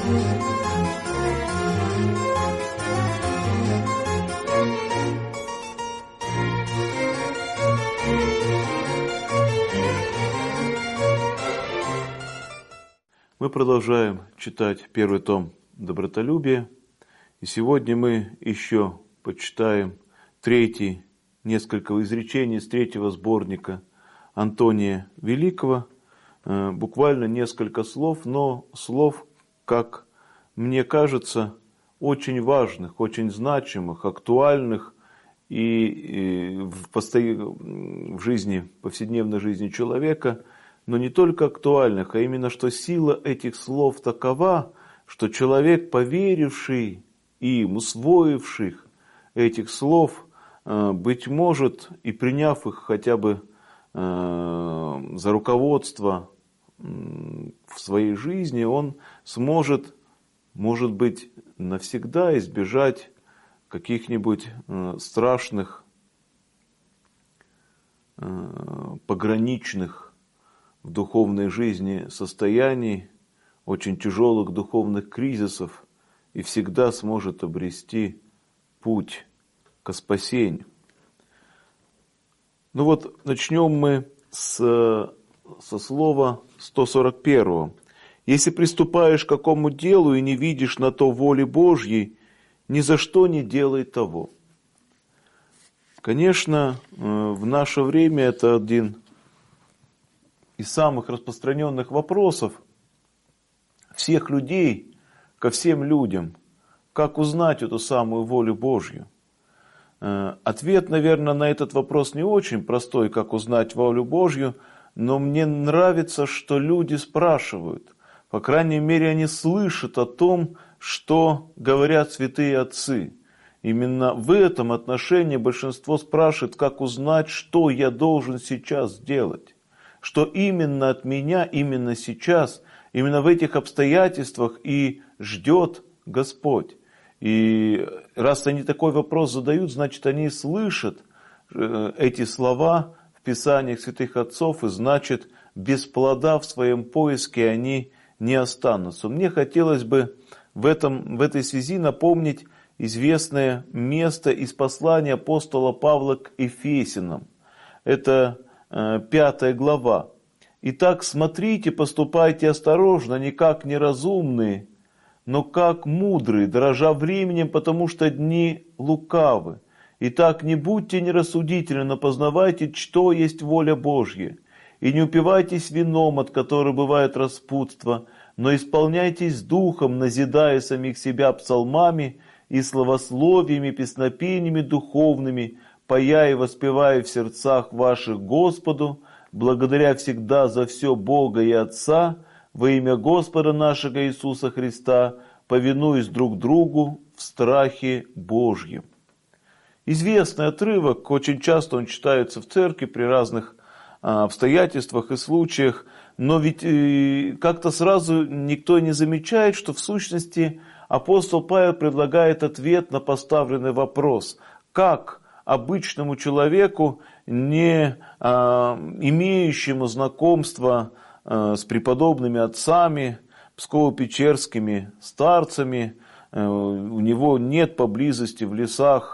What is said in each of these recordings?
Мы продолжаем читать первый том «Добротолюбие». И сегодня мы еще почитаем несколько изречений из третьего сборника Антония Великого. Буквально несколько слов, но слов, как мне кажется, очень важных, очень значимых, актуальных и в жизни, повседневной жизни человека, но не только актуальных, а именно, что сила этих слов такова, что человек, поверивший им, усвоивший этих слов, быть может, и приняв их хотя бы за руководство в своей жизни, он сможет, может быть, навсегда избежать каких-нибудь страшных, пограничных в духовной жизни состояний, очень тяжелых духовных кризисов, и всегда сможет обрести путь ко спасению. Ну вот, начнем мы со слова 141. «Если приступаешь к какому делу и не видишь на то воли Божьей, ни за что не делай того». Конечно, в наше время это один из самых распространенных вопросов всех людей ко всем людям. Как узнать эту самую волю Божью? Ответ, наверное, на этот вопрос не очень простой, как узнать волю Божью, но мне нравится, что люди спрашивают. По крайней мере, они слышат о том, что говорят святые отцы. Именно в этом отношении большинство спрашивает, как узнать, что я должен сейчас делать. Что именно от меня, именно сейчас, именно в этих обстоятельствах и ждет Господь. И раз они такой вопрос задают, значит, они слышат эти слова в Писаниях святых отцов, и значит, без плода в своем поиске они не останутся. Мне хотелось бы в этой связи напомнить известное место из послания апостола Павла к Ефесянам. Это 5 глава. «Итак, смотрите, поступайте осторожно, не как неразумные, но как мудрые, дорожа временем, потому что дни лукавы. Итак, не будьте нерассудительны, но познавайте, что есть воля Божья. И не упивайтесь вином, от которого бывает распутство, но исполняйтесь духом, назидая самих себя псалмами и словословиями, песнопениями духовными, пая и воспевая в сердцах ваших Господу, благодаря всегда за все Бога и Отца, во имя Господа нашего Иисуса Христа, повинуясь друг другу в страхе Божьем». Известный отрывок, очень часто он читается в церкви при разных обстоятельствах и случаях, но ведь как-то сразу никто не замечает, что в сущности апостол Павел предлагает ответ на поставленный вопрос, как обычному человеку, не имеющему знакомства с преподобными отцами, псково-печерскими старцами, у него нет поблизости в лесах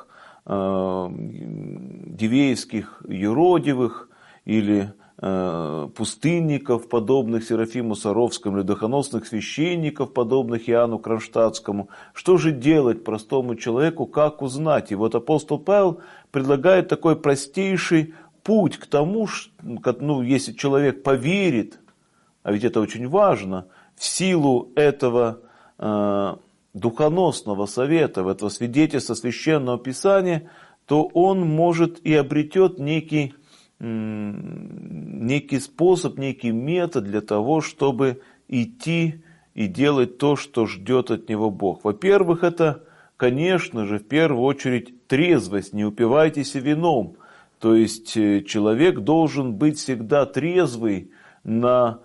дивеевских юродивых или пустынников, подобных Серафиму Саровскому, или духоносных священников, подобных Иоанну Кронштадтскому. Что же делать простому человеку, как узнать? И вот апостол Павел предлагает такой простейший путь к тому, что, если человек поверит, а ведь это очень важно, в силу этого духоносного совета, в этого свидетельства Священного Писания, то он может и обретет некий способ, некий метод для того, чтобы идти и делать то, что ждет от него Бог. Во-первых, это, конечно же, в первую очередь трезвость, не упивайтесь вином. То есть человек должен быть всегда трезвый в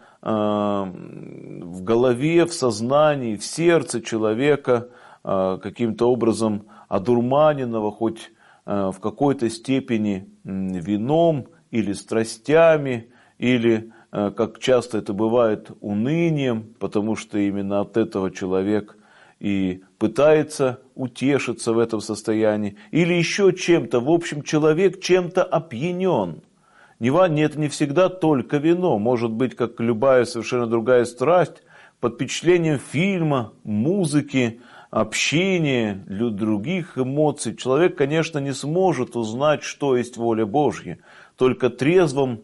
голове, в сознании, в сердце человека, каким-то образом одурманенного хоть в какой-то степени вином или страстями, или как часто это бывает, унынием, потому что именно от этого человек и пытается утешиться в этом состоянии, или еще чем-то. В общем, человек чем-то опьянен. Это не всегда только вино, может быть, как любая совершенно другая страсть, под впечатлением фильма, музыки, общения, других эмоций. Человек, конечно, не сможет узнать, что есть воля Божья. Только трезвому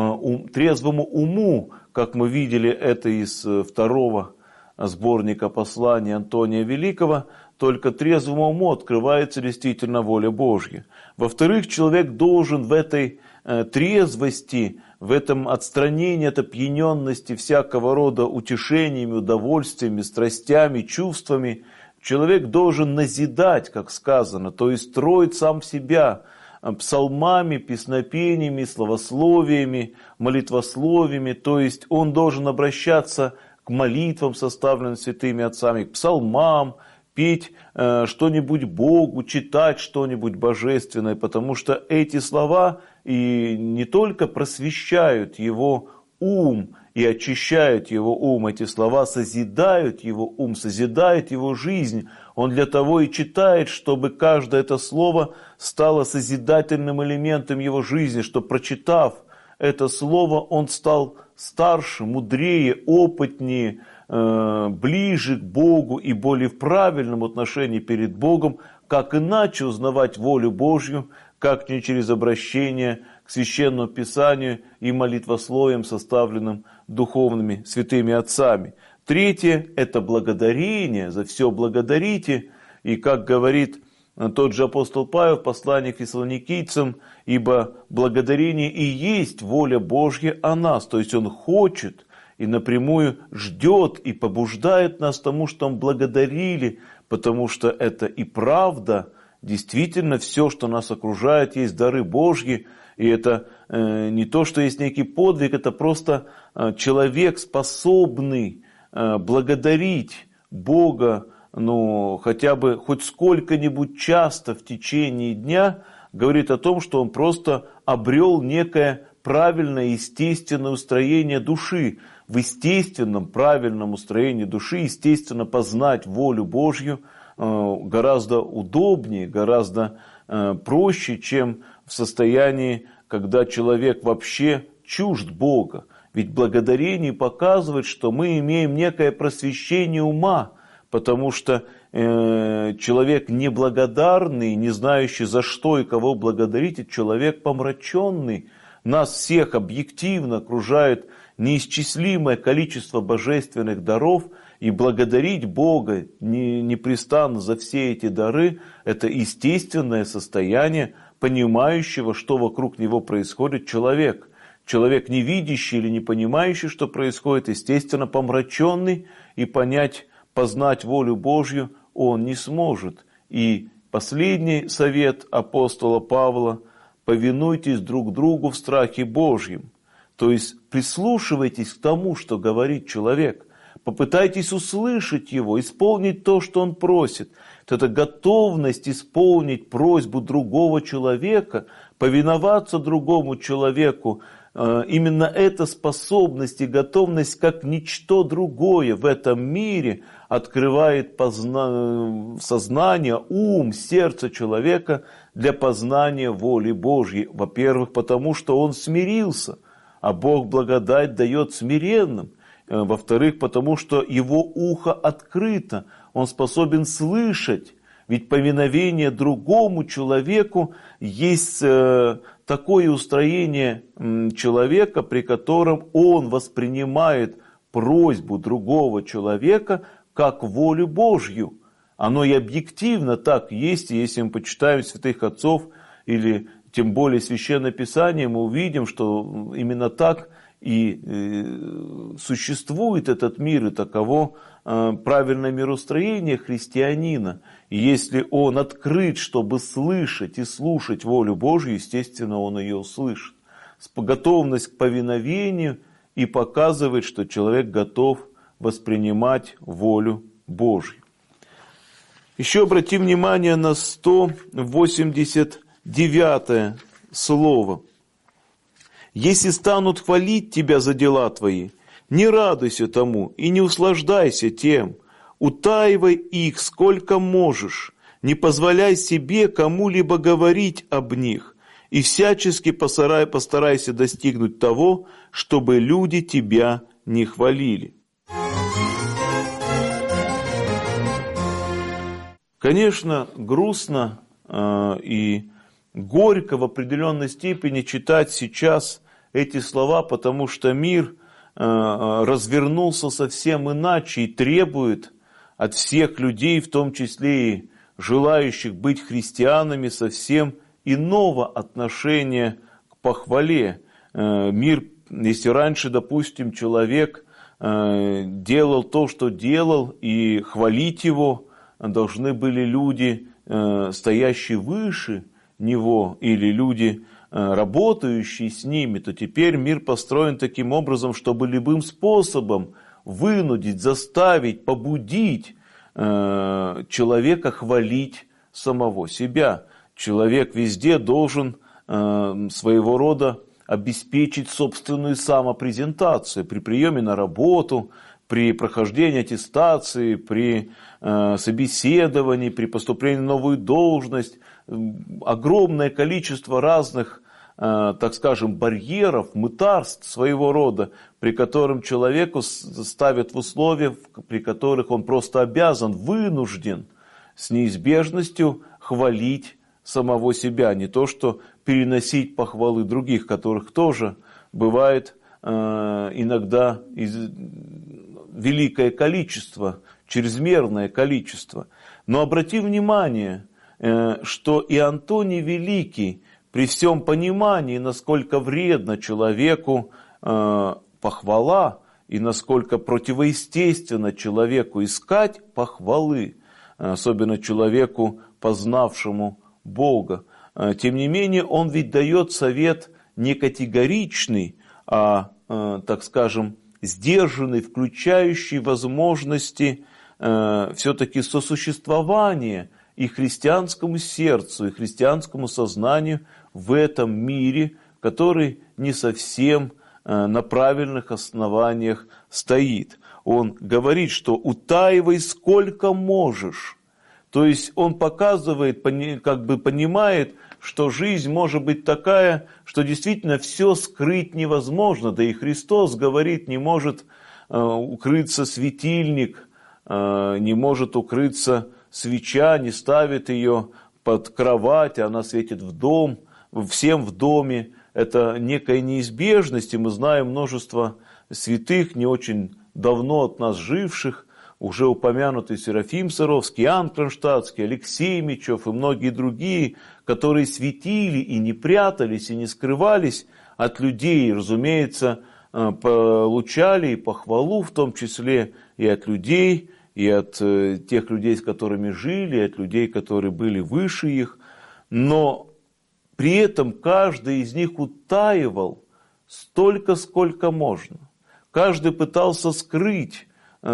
уму, как мы видели это из второго сборника посланий Антония Великого, только трезвому уму открывается действительно воля Божья. Во-вторых, человек должен в этой трезвости, в этом отстранении от опьяненности всякого рода утешениями, удовольствиями, страстями, чувствами, человек должен назидать, как сказано, то есть строить сам себя псалмами, песнопениями, словословиями, молитвословиями, то есть он должен обращаться к молитвам, составленным святыми отцами, к псалмам, петь что-нибудь Богу, читать что-нибудь божественное, потому что эти слова и не только просвещают его ум и очищают его ум, эти слова созидают его ум, созидают его жизнь. Он для того и читает, чтобы каждое это слово стало созидательным элементом его жизни, чтобы, прочитав это слово, он стал старше, мудрее, опытнее, ближе к Богу и более в правильном отношении перед Богом, как иначе узнавать волю Божью, как не через обращение к Священному Писанию и молитвословиям, составленным духовными святыми отцами. Третье – это благодарение, за все благодарите, и как говорит тот же апостол Павел в послании к фессалоникийцам, ибо благодарение и есть воля Божья о нас, то есть он хочет и напрямую ждет и побуждает нас тому, что мы благодарили, потому что это и правда, действительно все, что нас окружает, есть дары Божьи, и это не то, что есть некий подвиг, это просто человек, способный благодарить Бога, хотя бы хоть сколько-нибудь часто в течение дня, говорит о том, что он просто обрел некое правильное, естественное устроение души. В естественном, правильном устроении души, естественно, познать волю Божью гораздо удобнее, гораздо проще, чем в состоянии, когда человек вообще чужд Бога. Ведь благодарение показывает, что мы имеем некое просвещение ума, потому что человек неблагодарный, не знающий за что и кого благодарить, это человек помраченный. Нас всех объективно окружает неисчислимое количество божественных даров, и благодарить Бога непрестанно за все эти дары – это естественное состояние понимающего, что вокруг него происходит человек. Человек, не видящий или не понимающий, что происходит, естественно, помраченный, и познать волю Божью он не сможет. И последний совет апостола Павла – повинуйтесь друг другу в страхе Божьем. То есть прислушивайтесь к тому, что говорит человек. Попытайтесь услышать его, исполнить то, что он просит. Это готовность исполнить просьбу другого человека, повиноваться другому человеку. Именно эта способность и готовность, как ничто другое в этом мире, открывает сознание, ум, сердце человека для познания воли Божьей. Во-первых, потому что он смирился, а Бог благодать дает смиренным. Во-вторых, потому что его ухо открыто, он способен слышать. Ведь повиновение другому человеку есть такое устроение человека, при котором он воспринимает просьбу другого человека как волю Божью. Оно и объективно так есть, и если мы почитаем святых отцов или тем более Священное Писание, мы увидим, что именно так и существует этот мир, и таково правильное мироустроение христианина. И если он открыт, чтобы слышать и слушать волю Божью, естественно, он ее услышит. Готовность к повиновению и показывает, что человек готов воспринимать волю Божью. Еще обратим внимание на 189 слово. Если станут хвалить тебя за дела твои, не радуйся тому и не услаждайся тем. Утаивай их сколько можешь, не позволяй себе кому-либо говорить об них, и всячески постарайся достигнуть того, чтобы люди тебя не хвалили. Конечно, грустно и горько в определенной степени читать сейчас эти слова, потому что мир развернулся совсем иначе и требует от всех людей, в том числе и желающих быть христианами, совсем иного отношения к похвале. Мир, если раньше, допустим, человек делал то, что делал, и хвалить его должны были люди, стоящие выше него, или люди, работающие с ними, то теперь мир построен таким образом, чтобы любым способом вынудить, заставить, побудить человека хвалить самого себя. Человек везде должен своего рода обеспечить собственную самопрезентацию при приеме на работу, при прохождении аттестации, при собеседовании, при поступлении на новую должность. Огромное количество разных, так скажем, барьеров, мытарств своего рода, при котором человеку ставят в условия, при которых он просто обязан, вынужден с неизбежностью хвалить самого себя, не то что переносить похвалы других, которых тоже бывает иногда великое количество, чрезмерное количество. Но обрати внимание, что и Антоний Великий, при всем понимании, насколько вредно человеку похвала и насколько противоестественно человеку искать похвалы, особенно человеку, познавшему Бога, тем не менее он ведь дает совет не категоричный, а, так скажем, сдержанный, включающий возможности все-таки сосуществования и христианскому сердцу, и христианскому сознанию в этом мире, который не совсем на правильных основаниях стоит. Он говорит, что утаивай сколько можешь. То есть он показывает, как бы понимает, что жизнь может быть такая, что действительно все скрыть невозможно. Да и Христос говорит, не может укрыться светильник, не может укрыться свеча, не ставит ее под кровать, она светит в дом, всем в доме. Это некая неизбежность, и мы знаем множество святых, не очень давно от нас живших, уже упомянутый Серафим Саровский, Иоанн Кронштадтский, Алексей Мечев и многие другие, которые светили и не прятались, и не скрывались от людей, разумеется, получали и похвалу, в том числе и от людей, и от тех людей, с которыми жили, и от людей, которые были выше их, но при этом каждый из них утаивал столько, сколько можно. Каждый пытался скрыть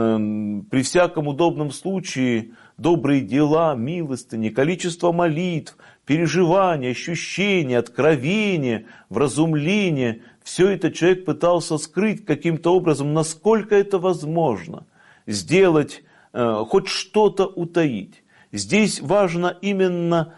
при всяком удобном случае добрые дела, милостыни, количество молитв, переживания, ощущения, откровения, вразумления. Все это человек пытался скрыть каким-то образом, насколько это возможно, сделать, хоть что-то утаить. Здесь важно именно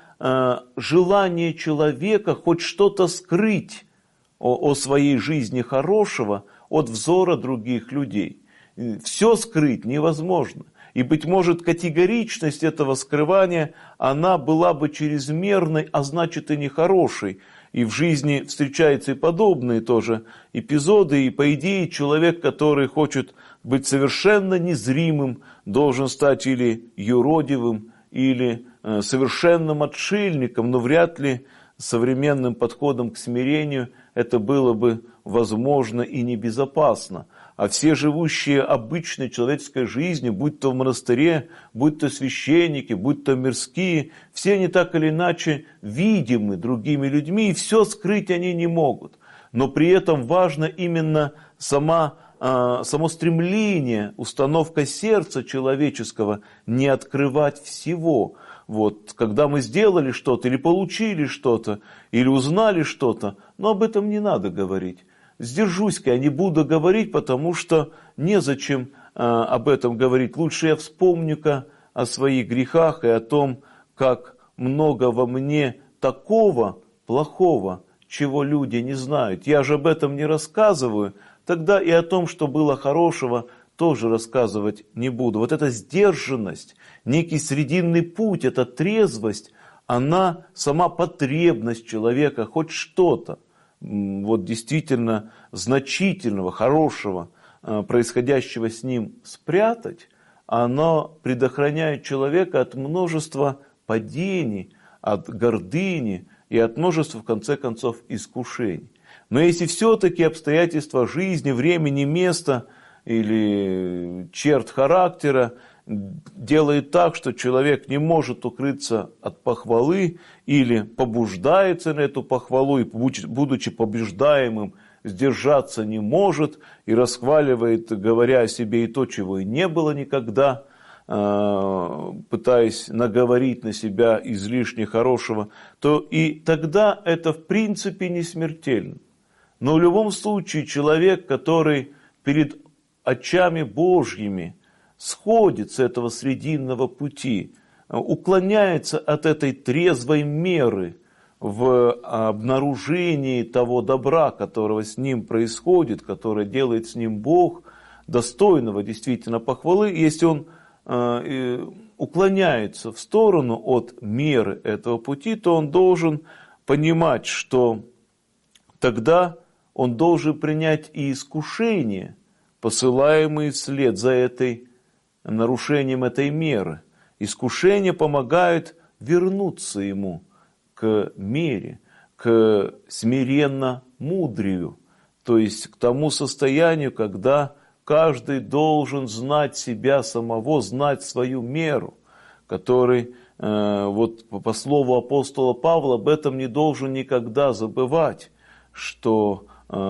желание человека хоть что-то скрыть о своей жизни хорошего от взора других людей. Все скрыть невозможно. И, быть может, категоричность этого скрывания, она была бы чрезмерной, а значит и нехорошей. И в жизни встречаются и подобные тоже эпизоды. И, по идее, человек, который хочет быть совершенно незримым, должен стать или юродивым, или совершенным отшельником, но вряд ли современным подходом к смирению это было бы возможно и небезопасно. А все живущие обычной человеческой жизнью, будь то в монастыре, будь то священники, будь то мирские, все они так или иначе видимы другими людьми, и все скрыть они не могут. Но при этом важна именно сама само стремление, установка сердца человеческого не открывать всего. Вот, когда мы сделали что-то, или получили что-то, или узнали что-то, но об этом не надо говорить. Сдержусь-ка, я не буду говорить, потому что незачем об этом говорить. Лучше я вспомню-ка о своих грехах и о том, как много во мне такого плохого, чего люди не знают. Я же об этом не рассказываю, тогда и о том, что было хорошего, тоже рассказывать не буду. Вот эта сдержанность, некий срединный путь, эта трезвость, она сама потребность человека, хоть что-то, вот действительно значительного, хорошего, происходящего с ним спрятать, оно предохраняет человека от множества падений, от гордыни и от множества, в конце концов, искушений. Но если все-таки обстоятельства жизни, времени, места или черт характера делает так, что человек не может укрыться от похвалы или побуждается на эту похвалу и, будучи побеждаемым, сдержаться не может и расхваливает, говоря о себе и то, чего и не было никогда, пытаясь наговорить на себя излишне хорошего, то и тогда это в принципе не смертельно. Но в любом случае человек, который перед очами Божьими сходит с этого срединного пути, уклоняется от этой трезвой меры в обнаружении того добра, которого с ним происходит, которое делает с ним Бог, достойного действительно похвалы, если он уклоняется в сторону от меры этого пути, то он должен понимать, что тогда он должен принять и искушения, посылаемые вслед за нарушением этой меры. Искушения помогают вернуться ему к мере, к смиренно-мудрию, то есть к тому состоянию, когда каждый должен знать себя самого, знать свою меру, который, вот по слову апостола Павла, об этом не должен никогда забывать, что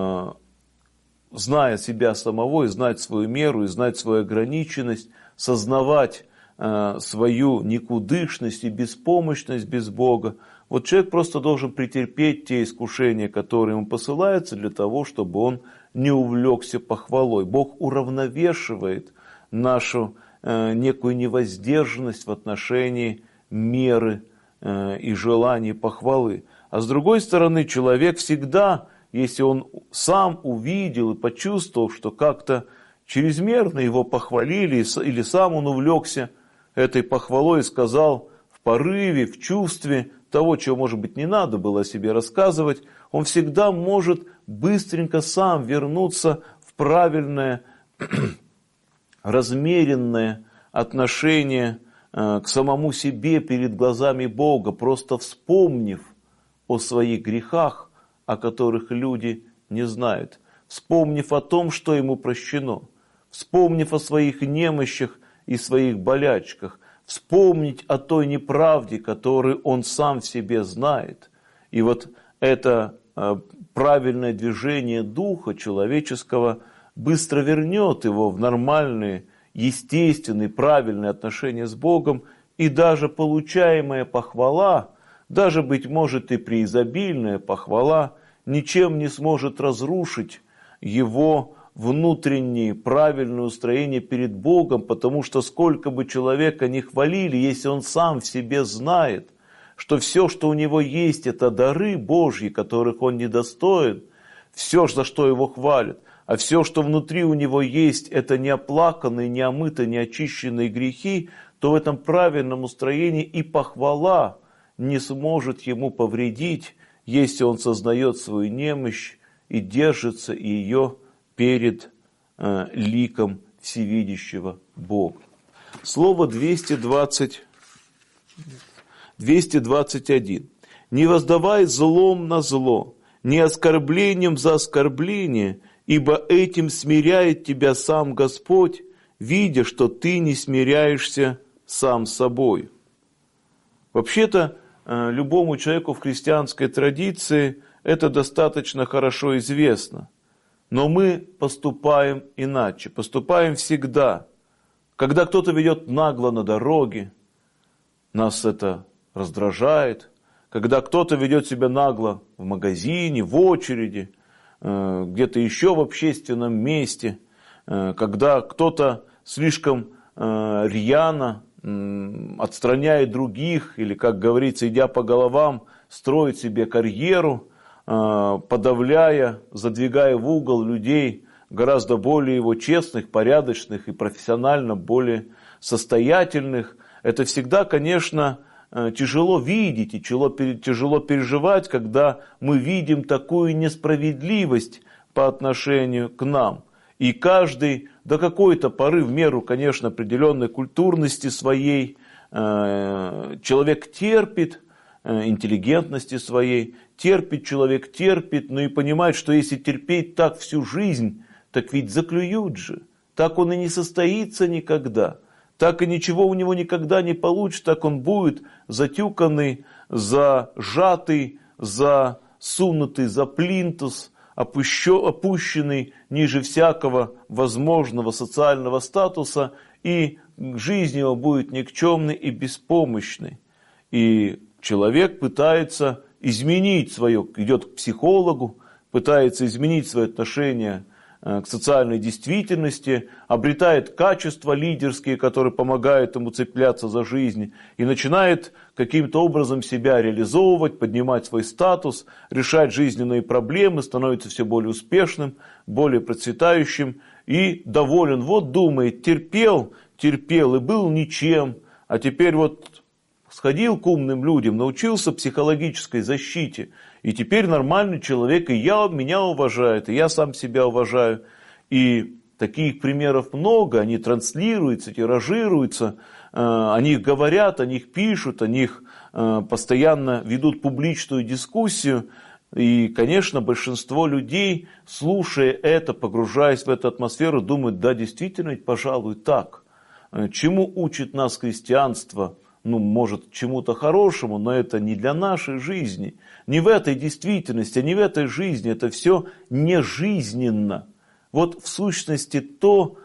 зная себя самого, и знать свою меру, и знать свою ограниченность, сознавать свою никудышность и беспомощность без Бога, вот человек просто должен претерпеть те искушения, которые ему посылаются, для того, чтобы он не увлекся похвалой. Бог уравновешивает нашу некую невоздержанность в отношении меры и желаний похвалы. А с другой стороны, человек всегда, если он сам увидел и почувствовал, что как-то чрезмерно его похвалили, или сам он увлекся этой похвалой и сказал в порыве, в чувстве того, чего, может быть, не надо было о себе рассказывать, он всегда может быстренько сам вернуться в правильное, размеренное отношение к самому себе перед глазами Бога, просто вспомнив о своих грехах, о которых люди не знают, вспомнив о том, что ему прощено, вспомнив о своих немощах и своих болячках, вспомнить о той неправде, которую он сам в себе знает. И вот это правильное движение духа человеческого быстро вернет его в нормальные, естественные, правильные отношения с Богом, и даже получаемая похвала, даже, быть может, и преизобильная похвала, ничем не сможет разрушить его внутреннее правильное устроение перед Богом, потому что сколько бы человека ни хвалили, если он сам в себе знает, что все, что у него есть, это дары Божьи, которых он недостоин, все, за что его хвалят, а все, что внутри у него есть, это неоплаканные, неомытые, неочищенные грехи, то в этом правильном устроении и похвала не сможет ему повредить, если он сознает свою немощь и держится ее перед ликом всевидящего Бога. Слово 221. «Не воздавай злом на зло, не оскорблением за оскорбление, ибо этим смиряет тебя сам Господь, видя, что ты не смиряешься сам собой». Вообще-то, любому человеку в христианской традиции это достаточно хорошо известно. Но мы поступаем иначе, поступаем всегда. Когда кто-то ведет нагло на дороге, нас это раздражает. Когда кто-то ведет себя нагло в магазине, в очереди, где-то еще в общественном месте, когда кто-то слишком рьяно отстраняет других, или, как говорится, идя по головам, строит себе карьеру, подавляя, задвигая в угол людей гораздо более его честных, порядочных и профессионально более состоятельных. Это всегда, конечно, тяжело видеть и тяжело переживать, когда мы видим такую несправедливость по отношению к нам. И каждый до какой-то поры, в меру, конечно, определенной культурности своей, человек терпит, интеллигентности своей, человек терпит, но и понимает, что если терпеть так всю жизнь, так ведь заклюют же, так он и не состоится никогда, так и ничего у него никогда не получится, так он будет затюканный, зажатый, засунутый за плинтус, опущенный ниже всякого возможного социального статуса, и жизнь его будет никчемной и беспомощной. И человек пытается изменить свое, идет к психологу, пытается изменить свое отношение к социальной действительности, обретает качества лидерские, которые помогают ему цепляться за жизнь, и начинает каким-то образом себя реализовывать, поднимать свой статус, решать жизненные проблемы, становится все более успешным, более процветающим и доволен. Вот думает, терпел и был ничем, а теперь вот сходил к умным людям, научился психологической защите, и теперь нормальный человек, и меня уважает, и я сам себя уважаю. И таких примеров много, они транслируются, тиражируются, о них говорят, о них пишут, о них постоянно ведут публичную дискуссию. И, конечно, большинство людей, слушая это, погружаясь в эту атмосферу, думают, да, действительно, пожалуй, так. Чему учит нас христианство? Может, чему-то хорошему, но это не для нашей жизни, не в этой действительности, не в этой жизни, это все не жизненно. Вот в сущности тот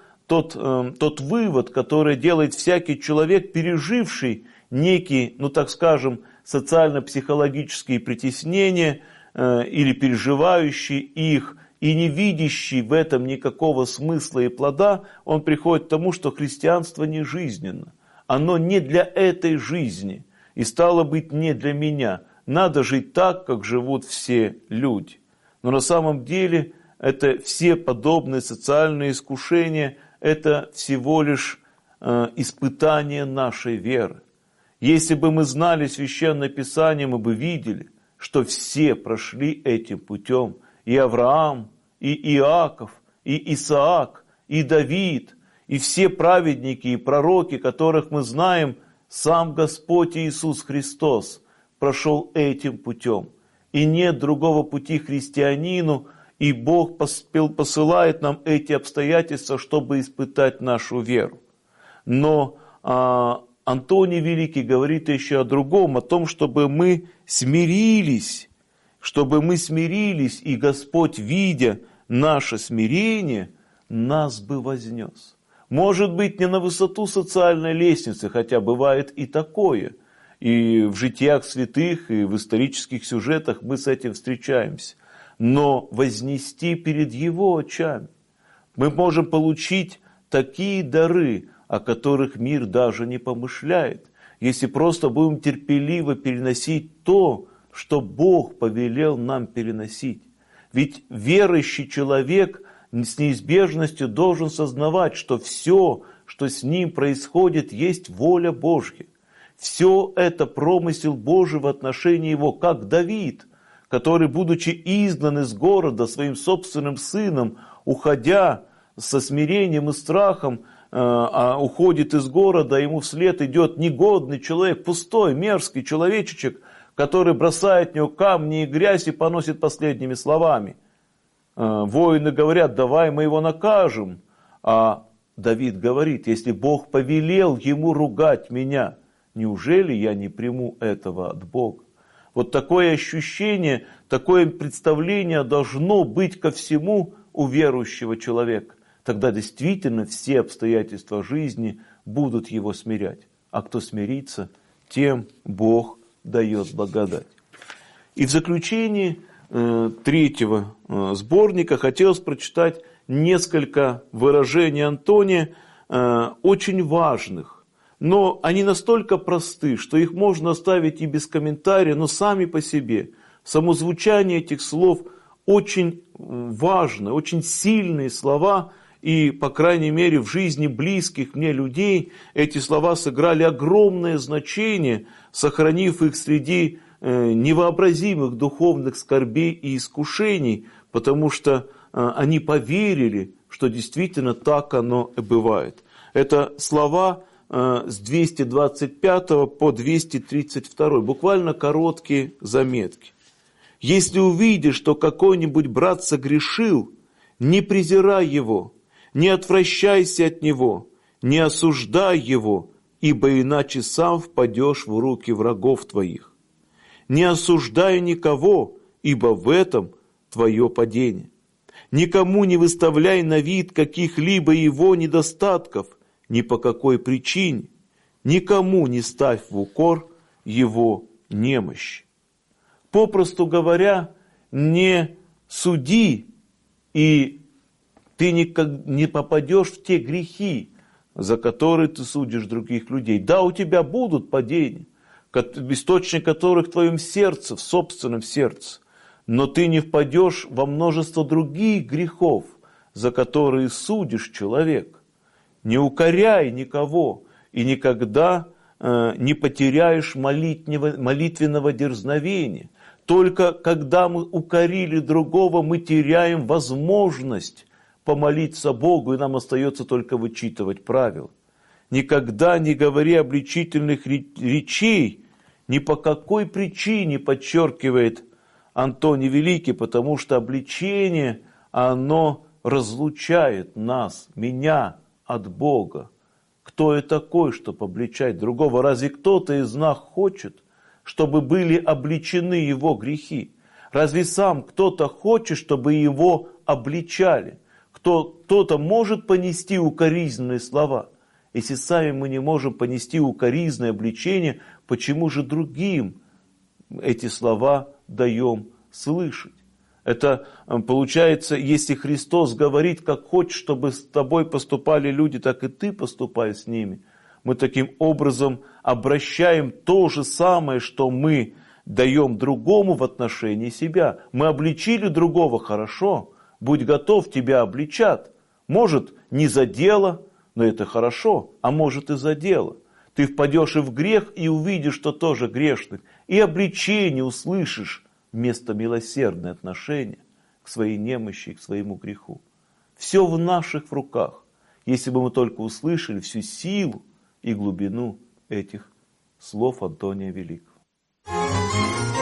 вывод, который делает всякий человек, переживший некие, так скажем, социально-психологические притеснения или переживающий их, и не видящий в этом никакого смысла и плода, он приходит к тому, что христианство не жизненно. Оно не для этой жизни, и стало быть не для меня. Надо жить так, как живут все люди. Но на самом деле это все подобные социальные искушения, это всего лишь испытание нашей веры. Если бы мы знали Священное Писание, мы бы видели, что все прошли этим путем. И Авраам, и Иаков, и Исаак, и Давид, и все праведники и пророки, которых мы знаем, сам Господь Иисус Христос прошел этим путем. И нет другого пути христианину, и Бог посылает нам эти обстоятельства, чтобы испытать нашу веру. Но Антоний Великий говорит еще о другом, о том, чтобы мы смирились, и Господь, видя наше смирение, нас бы вознес. Может быть, не на высоту социальной лестницы, хотя бывает и такое. И в житиях святых, и в исторических сюжетах мы с этим встречаемся. Но вознести перед Его очами. Мы можем получить такие дары, о которых мир даже не помышляет, если просто будем терпеливо переносить то, что Бог повелел нам переносить. Ведь верующий человек с неизбежностью должен сознавать, что все, что с ним происходит, есть воля Божья. Все это промысел Божий в отношении его, как Давид, который, будучи изгнан из города своим собственным сыном, уходя со смирением и страхом, уходит из города, ему вслед идет негодный человек, пустой, мерзкий человечечек, который бросает в него камни и грязь и поносит последними словами. Воины говорят, давай мы его накажем. А Давид говорит, если Бог повелел ему ругать меня, неужели я не приму этого от Бога? Вот такое ощущение, такое представление должно быть ко всему у верующего человека, тогда действительно все обстоятельства жизни будут его смирять. А кто смирится, тем Бог дает благодать. И в заключении третьего сборника хотелось прочитать несколько выражений Антония, очень важных. Но они настолько просты, что их можно оставить и без комментария, но сами по себе. Само звучание этих слов очень важно, очень сильные слова, и, по крайней мере, в жизни близких мне людей эти слова сыграли огромное значение, сохранив их среди невообразимых духовных скорбей и искушений, потому что они поверили, что действительно так оно и бывает. Это слова с 225 по 232, буквально короткие заметки. «Если увидишь, что какой-нибудь брат согрешил, не презирай его, не отвращайся от него, не осуждай его, ибо иначе сам впадешь в руки врагов твоих. Не осуждай никого, ибо в этом твое падение. Никому не выставляй на вид каких-либо его недостатков, ни по какой причине, никому не ставь в укор его немощи». Попросту говоря, не суди, и ты не попадешь в те грехи, за которые ты судишь других людей. Да, у тебя будут падения, источник которых в твоем сердце, в собственном сердце, но ты не впадешь во множество других грехов, за которые судишь человека. Не укоряй никого и никогда не потеряешь молитвенного дерзновения. Только когда мы укорили другого, мы теряем возможность помолиться Богу, и нам остается только вычитывать правила. Никогда не говори обличительных речей, ни по какой причине, подчеркивает Антоний Великий, потому что обличение, оно разлучает нас, меня от Бога. Кто я такой, чтобы обличать другого? Разве кто-то из нас хочет, чтобы были обличены его грехи? Разве сам кто-то хочет, чтобы его обличали? Кто-то может понести укоризненные слова? Если сами мы не можем понести укоризненное обличение, почему же другим эти слова даем слышать? Это получается, если Христос говорит, как хочешь, чтобы с тобой поступали люди, так и ты поступай с ними. Мы таким образом обращаем то же самое, что мы даем другому в отношении себя. Мы обличили другого, хорошо, будь готов, тебя обличат. Может, не за дело, но это хорошо, а может и за дело. Ты впадешь и в грех, и увидишь, что тоже грешный, и обличение услышишь вместо милосердное отношение к своей немощи и к своему греху. Все в наших руках, если бы мы только услышали всю силу и глубину этих слов Антония Великого.